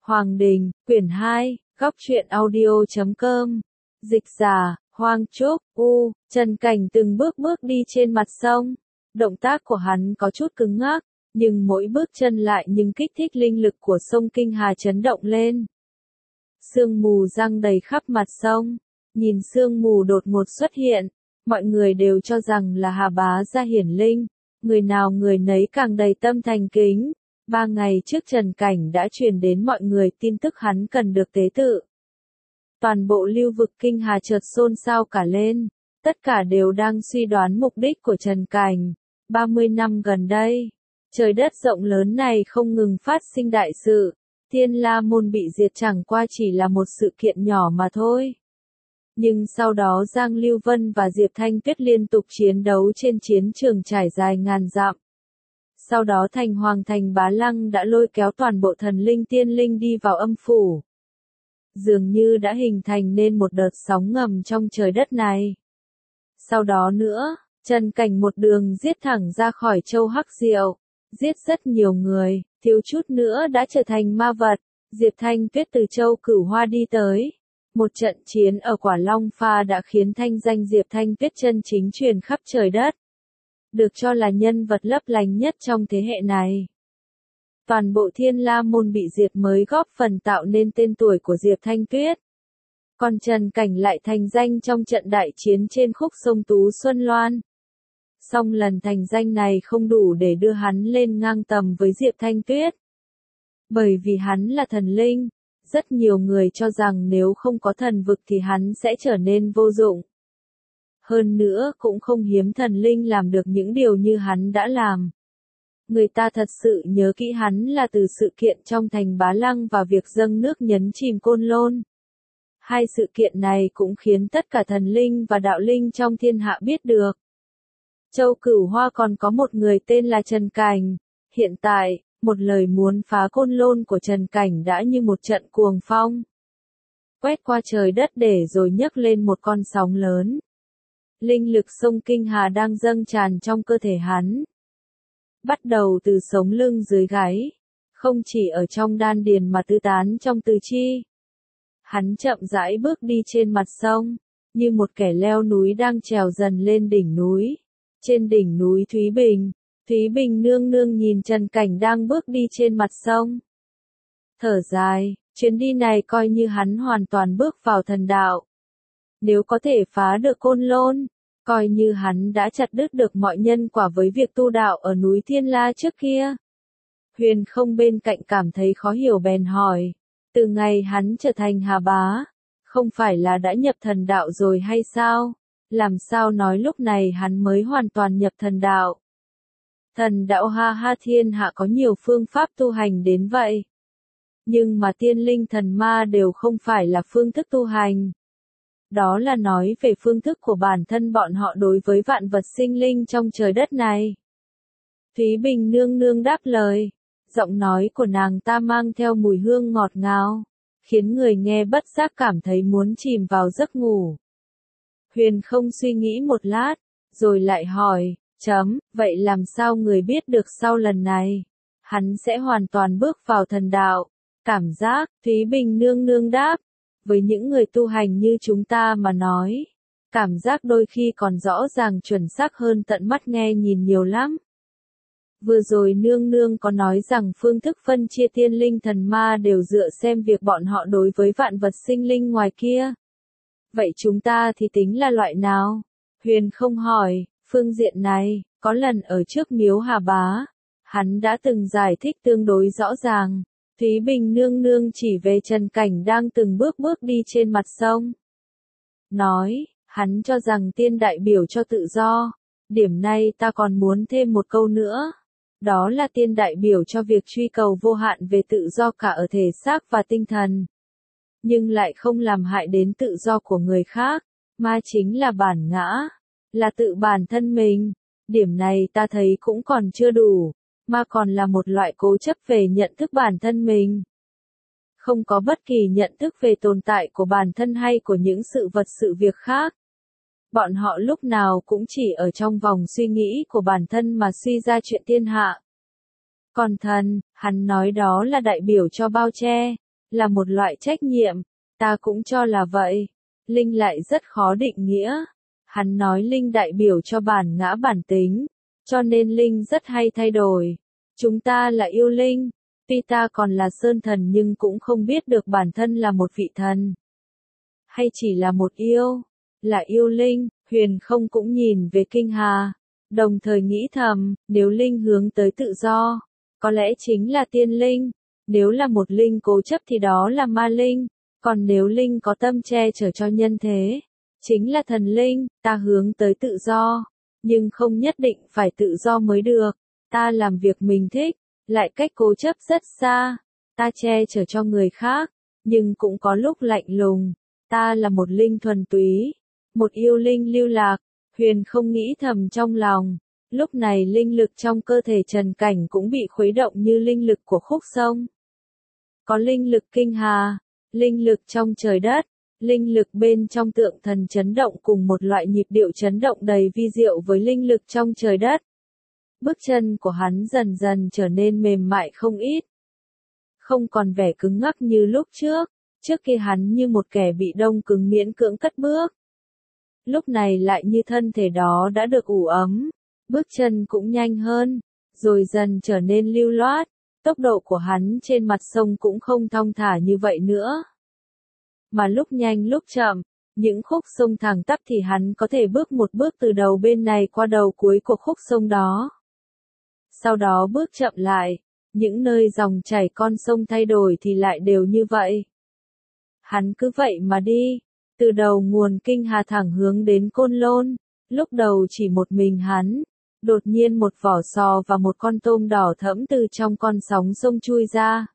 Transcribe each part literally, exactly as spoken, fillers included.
Hoàng Đình, quyển hai, góc truyện audio chấm com. Dịch giả, Hoang Trúc, U, Trần Cảnh từng bước bước đi trên mặt sông. Động tác của hắn có chút cứng ngắc, nhưng mỗi bước chân lại nhưng kích thích linh lực của sông Kinh Hà chấn động lên. Sương mù giăng đầy khắp mặt sông, nhìn sương mù đột ngột xuất hiện, mọi người đều cho rằng là Hà Bá ra hiển linh, người nào người nấy càng đầy tâm thành kính. Ba ngày trước Trần Cảnh đã truyền đến mọi người tin tức hắn cần được tế tự. Toàn bộ lưu vực Kinh Hà chợt xôn xao cả lên, tất cả đều đang suy đoán mục đích của Trần Cảnh. ba mươi năm gần đây, trời đất rộng lớn này không ngừng phát sinh đại sự, Thiên La Môn bị diệt chẳng qua chỉ là một sự kiện nhỏ mà thôi. Nhưng sau đó Giang Lưu Vân và Diệp Thanh Tuyết liên tục chiến đấu trên chiến trường trải dài ngàn dặm. Sau đó Thành Hoàng Thành Bá Lăng đã lôi kéo toàn bộ thần linh tiên linh đi vào âm phủ. Dường như đã hình thành nên một đợt sóng ngầm trong trời đất này. Sau đó nữa, Trần Cảnh một đường giết thẳng ra khỏi châu Hắc Diệu, giết rất nhiều người, thiếu chút nữa đã trở thành ma vật. Diệp Thanh Tuyết từ châu Cửu Hoa đi tới. Một trận chiến ở Quả Long Pha đã khiến thanh danh Diệp Thanh Tuyết chân chính truyền khắp trời đất. Được cho là nhân vật lấp lánh nhất trong thế hệ này. Toàn bộ Thiên La Môn bị diệt mới góp phần tạo nên tên tuổi của Diệp Thanh Tuyết. Còn Trần Cảnh lại thành danh trong trận đại chiến trên khúc sông Tú Xuân Loan. Song lần thành danh này không đủ để đưa hắn lên ngang tầm với Diệp Thanh Tuyết. Bởi vì hắn là thần linh, rất nhiều người cho rằng nếu không có thần vực thì hắn sẽ trở nên vô dụng. Hơn nữa cũng không hiếm thần linh làm được những điều như hắn đã làm. Người ta thật sự nhớ kỹ hắn là từ sự kiện trong thành Bá Lăng và việc dâng nước nhấn chìm Côn Lôn. Hai sự kiện này cũng khiến tất cả thần linh và đạo linh trong thiên hạ biết được. Châu Cửu Hoa còn có một người tên là Trần Cảnh. Hiện tại, một lời muốn phá Côn Lôn của Trần Cảnh đã như một trận cuồng phong. Quét qua trời đất để rồi nhấc lên một con sóng lớn. Linh lực sông Kinh Hà đang dâng tràn trong cơ thể hắn. Bắt đầu từ sống lưng dưới gáy, không chỉ ở trong đan điền mà tứ tán trong tứ chi. Hắn chậm rãi bước đi trên mặt sông, như một kẻ leo núi đang trèo dần lên đỉnh núi. Trên đỉnh núi Thúy Bình, Thúy Bình nương nương nhìn Trần Cảnh đang bước đi trên mặt sông. Thở dài, chuyến đi này coi như hắn hoàn toàn bước vào thần đạo. Nếu có thể phá được Côn Lôn, coi như hắn đã chặt đứt được mọi nhân quả với việc tu đạo ở núi Thiên La trước kia. Huyền không bên cạnh cảm thấy khó hiểu bèn hỏi, từ ngày hắn trở thành Hà Bá, không phải là đã nhập thần đạo rồi hay sao? Làm sao nói lúc này hắn mới hoàn toàn nhập thần đạo? Thần đạo ha ha, thiên hạ có nhiều phương pháp tu hành đến vậy. Nhưng mà tiên linh thần ma đều không phải là phương thức tu hành. Đó là nói về phương thức của bản thân bọn họ đối với vạn vật sinh linh trong trời đất này. Thúy Bình nương nương đáp lời, giọng nói của nàng ta mang theo mùi hương ngọt ngào, khiến người nghe bất giác cảm thấy muốn chìm vào giấc ngủ. Huyền không suy nghĩ một lát, rồi lại hỏi, chấm, vậy làm sao người biết được sau lần này, hắn sẽ hoàn toàn bước vào thần đạo? Cảm giác, Thúy Bình nương nương đáp, với những người tu hành như chúng ta mà nói, cảm giác đôi khi còn rõ ràng chuẩn xác hơn tận mắt nghe nhìn nhiều lắm. Vừa rồi nương nương có nói rằng phương thức phân chia tiên linh thần ma đều dựa xem việc bọn họ đối với vạn vật sinh linh ngoài kia. Vậy chúng ta thì tính là loại nào? Huyền không hỏi, phương diện này, có lần ở trước miếu Hà Bá, hắn đã từng giải thích tương đối rõ ràng. Thúy Bình nương nương chỉ về Trần Cảnh đang từng bước bước đi trên mặt sông. Nói, hắn cho rằng tiên đại biểu cho tự do. Điểm này ta còn muốn thêm một câu nữa. Đó là tiên đại biểu cho việc truy cầu vô hạn về tự do cả ở thể xác và tinh thần. Nhưng lại không làm hại đến tự do của người khác. Ma chính là bản ngã, là tự bản thân mình. Điểm này ta thấy cũng còn chưa đủ. Mà còn là một loại cố chấp về nhận thức bản thân mình. Không có bất kỳ nhận thức về tồn tại của bản thân hay của những sự vật sự việc khác. Bọn họ lúc nào cũng chỉ ở trong vòng suy nghĩ của bản thân mà suy ra chuyện thiên hạ. Còn thần, hắn nói đó là đại biểu cho bao che, là một loại trách nhiệm, ta cũng cho là vậy. Linh lại rất khó định nghĩa. Hắn nói Linh đại biểu cho bản ngã bản tính, cho nên Linh rất hay thay đổi. Chúng ta là yêu Linh, tuy ta còn là sơn thần nhưng cũng không biết được bản thân là một vị thần. Hay chỉ là một yêu, là yêu Linh. Huyền không cũng nhìn về Kinh Hà, đồng thời nghĩ thầm, nếu Linh hướng tới tự do, có lẽ chính là tiên Linh. Nếu là một Linh cố chấp thì đó là ma Linh. Còn nếu Linh có tâm che chở cho nhân thế, chính là thần Linh. Ta hướng tới tự do, nhưng không nhất định phải tự do mới được. Ta làm việc mình thích, lại cách cố chấp rất xa. Ta che chở cho người khác, nhưng cũng có lúc lạnh lùng. Ta là một Linh thuần túy, một yêu Linh lưu lạc. Huyền không nghĩ thầm trong lòng. Lúc này linh lực trong cơ thể Trần Cảnh cũng bị khuấy động như linh lực của khúc sông. Có linh lực Kinh Hà, linh lực trong trời đất, linh lực bên trong tượng thần chấn động cùng một loại nhịp điệu chấn động đầy vi diệu với linh lực trong trời đất. Bước chân của hắn dần dần trở nên mềm mại không ít. Không còn vẻ cứng ngắc như lúc trước, trước kia hắn như một kẻ bị đông cứng miễn cưỡng cất bước. Lúc này lại như thân thể đó đã được ủ ấm, bước chân cũng nhanh hơn, rồi dần trở nên lưu loát. Tốc độ của hắn trên mặt sông cũng không thong thả như vậy nữa, mà lúc nhanh lúc chậm. Những khúc sông thẳng tắp thì hắn có thể bước một bước từ đầu bên này qua đầu cuối của khúc sông đó. Sau đó bước chậm lại, những nơi dòng chảy con sông thay đổi thì lại đều như vậy. Hắn cứ vậy mà đi, từ đầu nguồn Kinh Hà thẳng hướng đến Côn Lôn. Lúc đầu chỉ một mình hắn, đột nhiên một vỏ sò và một con tôm đỏ thẫm từ trong con sóng sông chui ra.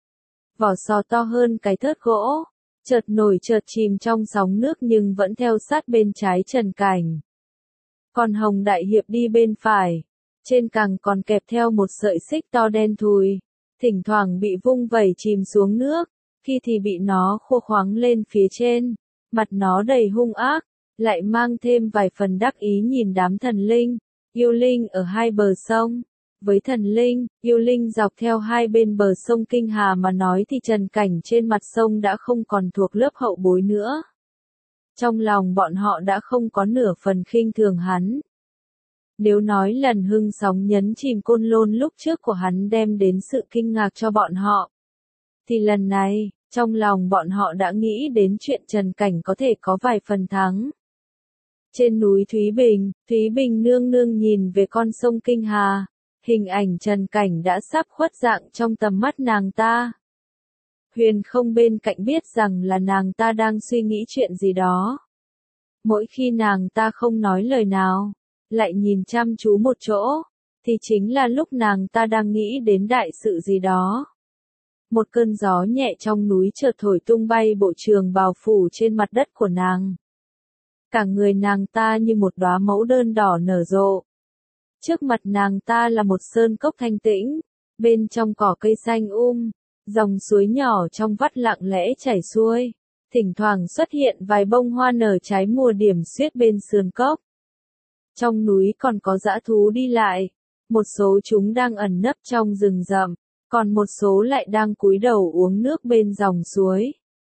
Vỏ sò to hơn cái thớt gỗ, chợt nổi chợt chìm trong sóng nước nhưng vẫn theo sát bên trái Trần Cảnh. Còn Hồng Đại Hiệp đi bên phải, trên càng còn kẹp theo một sợi xích to đen thùi, thỉnh thoảng bị vung vẩy chìm xuống nước, khi thì bị nó khô khoắng lên phía trên, mặt nó đầy hung ác, lại mang thêm vài phần đắc ý nhìn đám thần linh, yêu linh ở hai bờ sông. Với thần linh, yêu linh dọc theo hai bên bờ sông Kinh Hà mà nói thì Trần Cảnh trên mặt sông đã không còn thuộc lớp hậu bối nữa. Trong lòng bọn họ đã không có nửa phần khinh thường hắn. Nếu nói lần hưng sóng nhấn chìm Côn Lôn lúc trước của hắn đem đến sự kinh ngạc cho bọn họ, thì lần này, trong lòng bọn họ đã nghĩ đến chuyện Trần Cảnh có thể có vài phần thắng. Trên núi Thúy Bình, Thúy Bình nương nương nhìn về con sông Kinh Hà, hình ảnh Trần Cảnh đã sắp khuất dạng trong tầm mắt nàng ta. Huyền không bên cạnh biết rằng là nàng ta đang suy nghĩ chuyện gì đó. Mỗi khi nàng ta không nói lời nào, lại nhìn chăm chú một chỗ, thì chính là lúc nàng ta đang nghĩ đến đại sự gì đó. Một cơn gió nhẹ trong núi chợt thổi tung bay bộ trường bào phủ trên mặt đất của nàng. Cả người nàng ta như một đóa mẫu đơn đỏ nở rộ. Trước mặt nàng ta là một sơn cốc thanh tĩnh, bên trong cỏ cây xanh um, dòng suối nhỏ trong vắt lặng lẽ chảy xuôi, thỉnh thoảng xuất hiện vài bông hoa nở trái mùa điểm xuyết bên sườn cốc. Trong núi còn có dã thú đi lại, một số chúng đang ẩn nấp trong rừng rậm, còn một số lại đang cúi đầu uống nước bên dòng suối.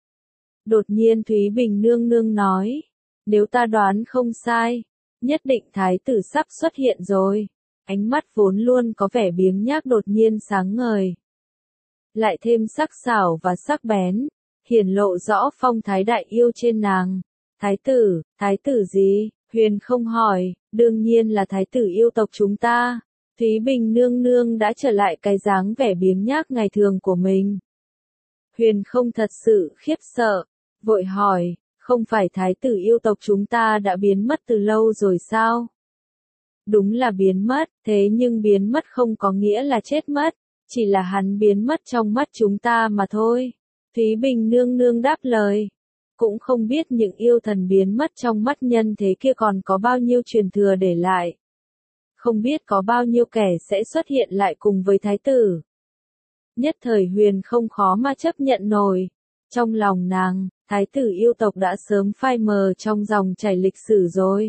Đột nhiên Thúy Bình nương nương nói, nếu ta đoán không sai, nhất định thái tử sắp xuất hiện rồi. Ánh mắt vốn luôn có vẻ biếng nhác đột nhiên sáng ngời, lại thêm sắc sảo và sắc bén, hiển lộ rõ phong thái đại yêu trên nàng. Thái tử, thái tử gì? Huyền không hỏi, đương nhiên là thái tử yêu tộc chúng ta. Thúy Bình nương nương đã trở lại cái dáng vẻ biếng nhác ngày thường của mình. Huyền không thật sự khiếp sợ, vội hỏi, không phải thái tử yêu tộc chúng ta đã biến mất từ lâu rồi sao? Đúng là biến mất, thế nhưng biến mất không có nghĩa là chết mất, chỉ là hắn biến mất trong mắt chúng ta mà thôi. Thúy Bình nương nương đáp lời, cũng không biết những yêu thần biến mất trong mắt nhân thế kia còn có bao nhiêu truyền thừa để lại. Không biết có bao nhiêu kẻ sẽ xuất hiện lại cùng với thái tử. Nhất thời Huyền không khó mà chấp nhận nổi. Trong lòng nàng, thái tử yêu tộc đã sớm phai mờ trong dòng chảy lịch sử rồi.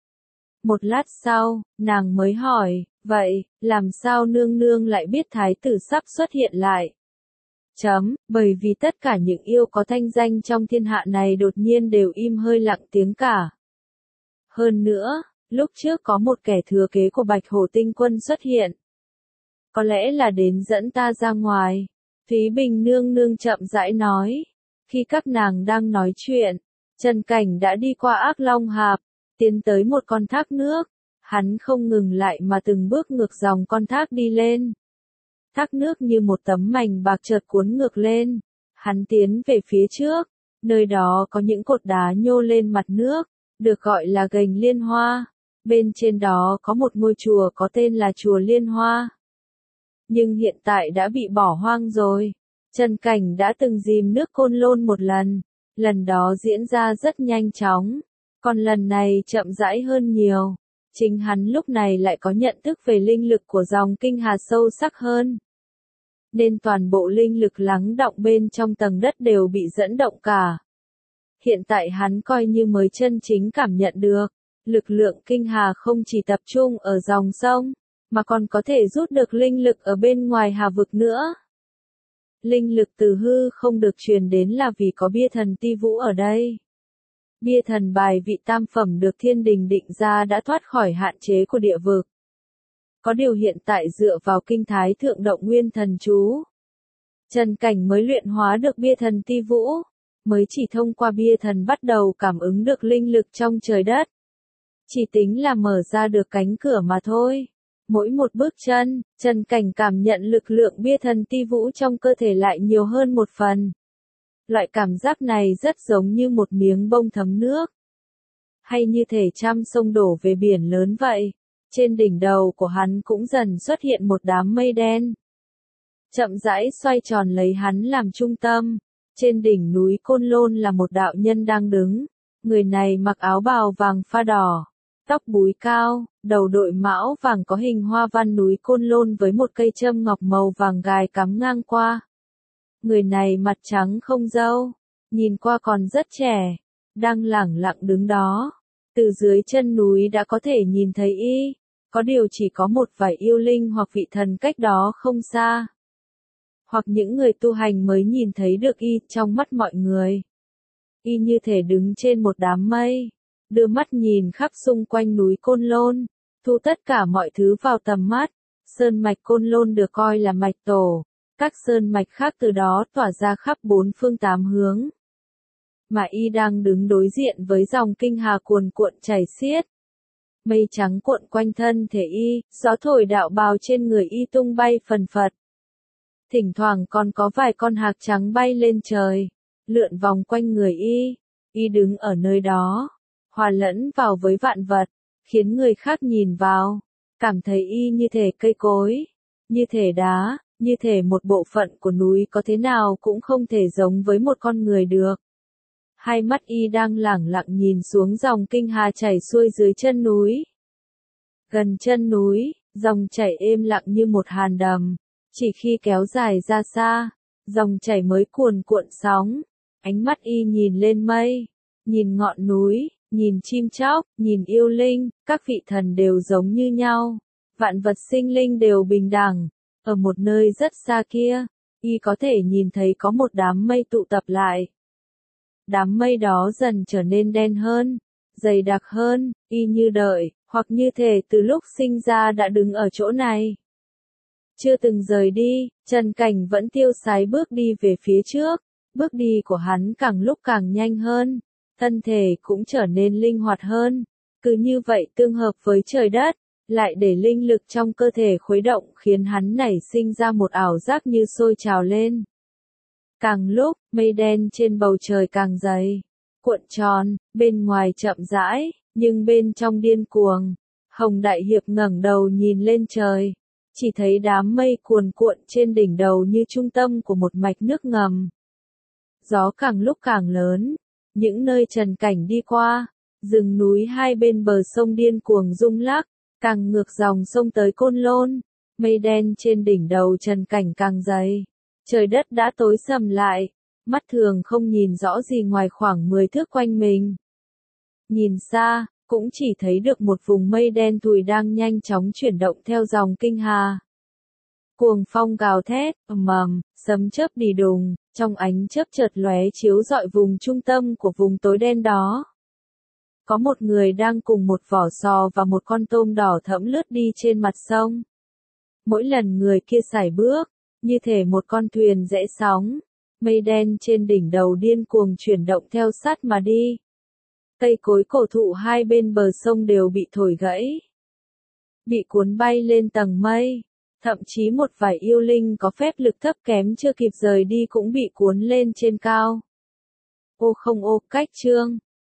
Một lát sau, nàng mới hỏi, vậy, làm sao nương nương lại biết thái tử sắp xuất hiện lại? Chấm, bởi vì tất cả những yêu có thanh danh trong thiên hạ này đột nhiên đều im hơi lặng tiếng cả. Hơn nữa, lúc trước có một kẻ thừa kế của Bạch Hổ Tinh Quân xuất hiện. Có lẽ là đến dẫn ta ra ngoài. Thúy Bình nương nương chậm rãi nói. Khi các nàng đang nói chuyện, Trần Cảnh đã đi qua Ác Long Hạp, tiến tới một con thác nước. Hắn không ngừng lại mà từng bước ngược dòng con thác đi lên. Thác nước như một tấm mảnh bạc chợt cuốn ngược lên. Hắn tiến về phía trước, nơi đó có những cột đá nhô lên mặt nước, được gọi là gành Liên Hoa. Bên trên đó có một ngôi chùa có tên là chùa Liên Hoa. Nhưng hiện tại đã bị bỏ hoang rồi. Trần Cảnh đã từng dìm nước Côn Lôn một lần. Lần đó diễn ra rất nhanh chóng. Còn lần này chậm rãi hơn nhiều. Chính hắn lúc này lại có nhận thức về linh lực của dòng kinh hà sâu sắc hơn. Nên toàn bộ linh lực lắng đọng bên trong tầng đất đều bị dẫn động cả. Hiện tại hắn coi như mới chân chính cảm nhận được. Lực lượng kinh hà không chỉ tập trung ở dòng sông, mà còn có thể rút được linh lực ở bên ngoài hà vực nữa. Linh lực từ hư không được truyền đến là vì có bia thần ti vũ ở đây. Bia thần bài vị tam phẩm được thiên đình định ra đã thoát khỏi hạn chế của địa vực. Có điều hiện tại dựa vào kinh thái thượng động nguyên thần chú, Trần Cảnh mới luyện hóa được bia thần ti vũ, mới chỉ thông qua bia thần bắt đầu cảm ứng được linh lực trong trời đất. Chỉ tính là mở ra được cánh cửa mà thôi. Mỗi một bước chân, Trần Cảnh cảm nhận lực lượng bia thần ti vũ trong cơ thể lại nhiều hơn một phần. Loại cảm giác này rất giống như một miếng bông thấm nước. Hay như thể trăm sông đổ về biển lớn vậy. Trên đỉnh đầu của hắn cũng dần xuất hiện một đám mây đen. Chậm rãi xoay tròn lấy hắn làm trung tâm. Trên đỉnh núi Côn Lôn là một đạo nhân đang đứng. Người này mặc áo bào vàng pha đỏ, tóc búi cao, đầu đội mão vàng có hình hoa văn núi Côn Lôn với một cây châm ngọc màu vàng gài cắm ngang qua. Người này mặt trắng không râu, nhìn qua còn rất trẻ, đang lẳng lặng đứng đó. Từ dưới chân núi đã có thể nhìn thấy y, có điều chỉ có một vài yêu linh hoặc vị thần cách đó không xa. Hoặc những người tu hành mới nhìn thấy được y trong mắt mọi người. Y như thể đứng trên một đám mây, đưa mắt nhìn khắp xung quanh núi Côn Lôn, thu tất cả mọi thứ vào tầm mắt. Sơn mạch Côn Lôn được coi là mạch tổ, các sơn mạch khác từ đó tỏa ra khắp bốn phương tám hướng. Mà y đang đứng đối diện với dòng kinh hà cuồn cuộn chảy xiết. Mây trắng cuộn quanh thân thể y, gió thổi đạo bào trên người y tung bay phần phật. Thỉnh thoảng còn có vài con hạc trắng bay lên trời, lượn vòng quanh người y. Y đứng ở nơi đó, hòa lẫn vào với vạn vật, khiến người khác nhìn vào, cảm thấy y như thể cây cối, như thể đá, như thể một bộ phận của núi có thế nào cũng không thể giống với một con người được. Hai mắt y đang lẳng lặng nhìn xuống dòng kinh hà chảy xuôi dưới chân núi. Gần chân núi, dòng chảy êm lặng như một hàn đầm, chỉ khi kéo dài ra xa, dòng chảy mới cuồn cuộn sóng. Ánh mắt y nhìn lên mây, nhìn ngọn núi, nhìn chim chóc, nhìn yêu linh, các vị thần đều giống như nhau. Vạn vật sinh linh đều bình đẳng. Ở một nơi rất xa kia, y có thể nhìn thấy có một đám mây tụ tập lại. Đám mây đó dần trở nên đen hơn, dày đặc hơn, y như đợi, hoặc như thể từ lúc sinh ra đã đứng ở chỗ này. Chưa từng rời đi, Trần Cảnh vẫn tiêu sái bước đi về phía trước. Bước đi của hắn càng lúc càng nhanh hơn, thân thể cũng trở nên linh hoạt hơn. Cứ như vậy tương hợp với trời đất, lại để linh lực trong cơ thể khuấy động khiến hắn nảy sinh ra một ảo giác như sôi trào lên. Càng lúc, mây đen trên bầu trời càng dày, cuộn tròn, bên ngoài chậm rãi, nhưng bên trong điên cuồng. Hồng Đại Hiệp ngẩng đầu nhìn lên trời, chỉ thấy đám mây cuồn cuộn trên đỉnh đầu như trung tâm của một mạch nước ngầm. Gió càng lúc càng lớn, những nơi Trần Cảnh đi qua, rừng núi hai bên bờ sông điên cuồng rung lắc, càng ngược dòng sông tới Côn Lôn, mây đen trên đỉnh đầu Trần Cảnh càng dày, trời đất đã tối sầm lại, mắt thường không nhìn rõ gì ngoài khoảng mười thước quanh mình. Nhìn xa, cũng chỉ thấy được một vùng mây đen thùi đang nhanh chóng chuyển động theo dòng kinh hà. Cuồng phong gào thét, ầm ầm, sấm chớp đì đùng, trong ánh chớp chợt lóe chiếu rọi vùng trung tâm của vùng tối đen đó. Có một người đang cùng một vỏ sò và một con tôm đỏ thẫm lướt đi trên mặt sông. Mỗi lần người kia sải bước, như thể một con thuyền rẽ sóng, mây đen trên đỉnh đầu điên cuồng chuyển động theo sát mà đi. Cây cối cổ thụ hai bên bờ sông đều bị thổi gãy, bị cuốn bay lên tầng mây. Thậm chí một vài yêu linh có phép lực thấp kém chưa kịp rời đi cũng bị cuốn lên trên cao. Ô không ô, cách chương.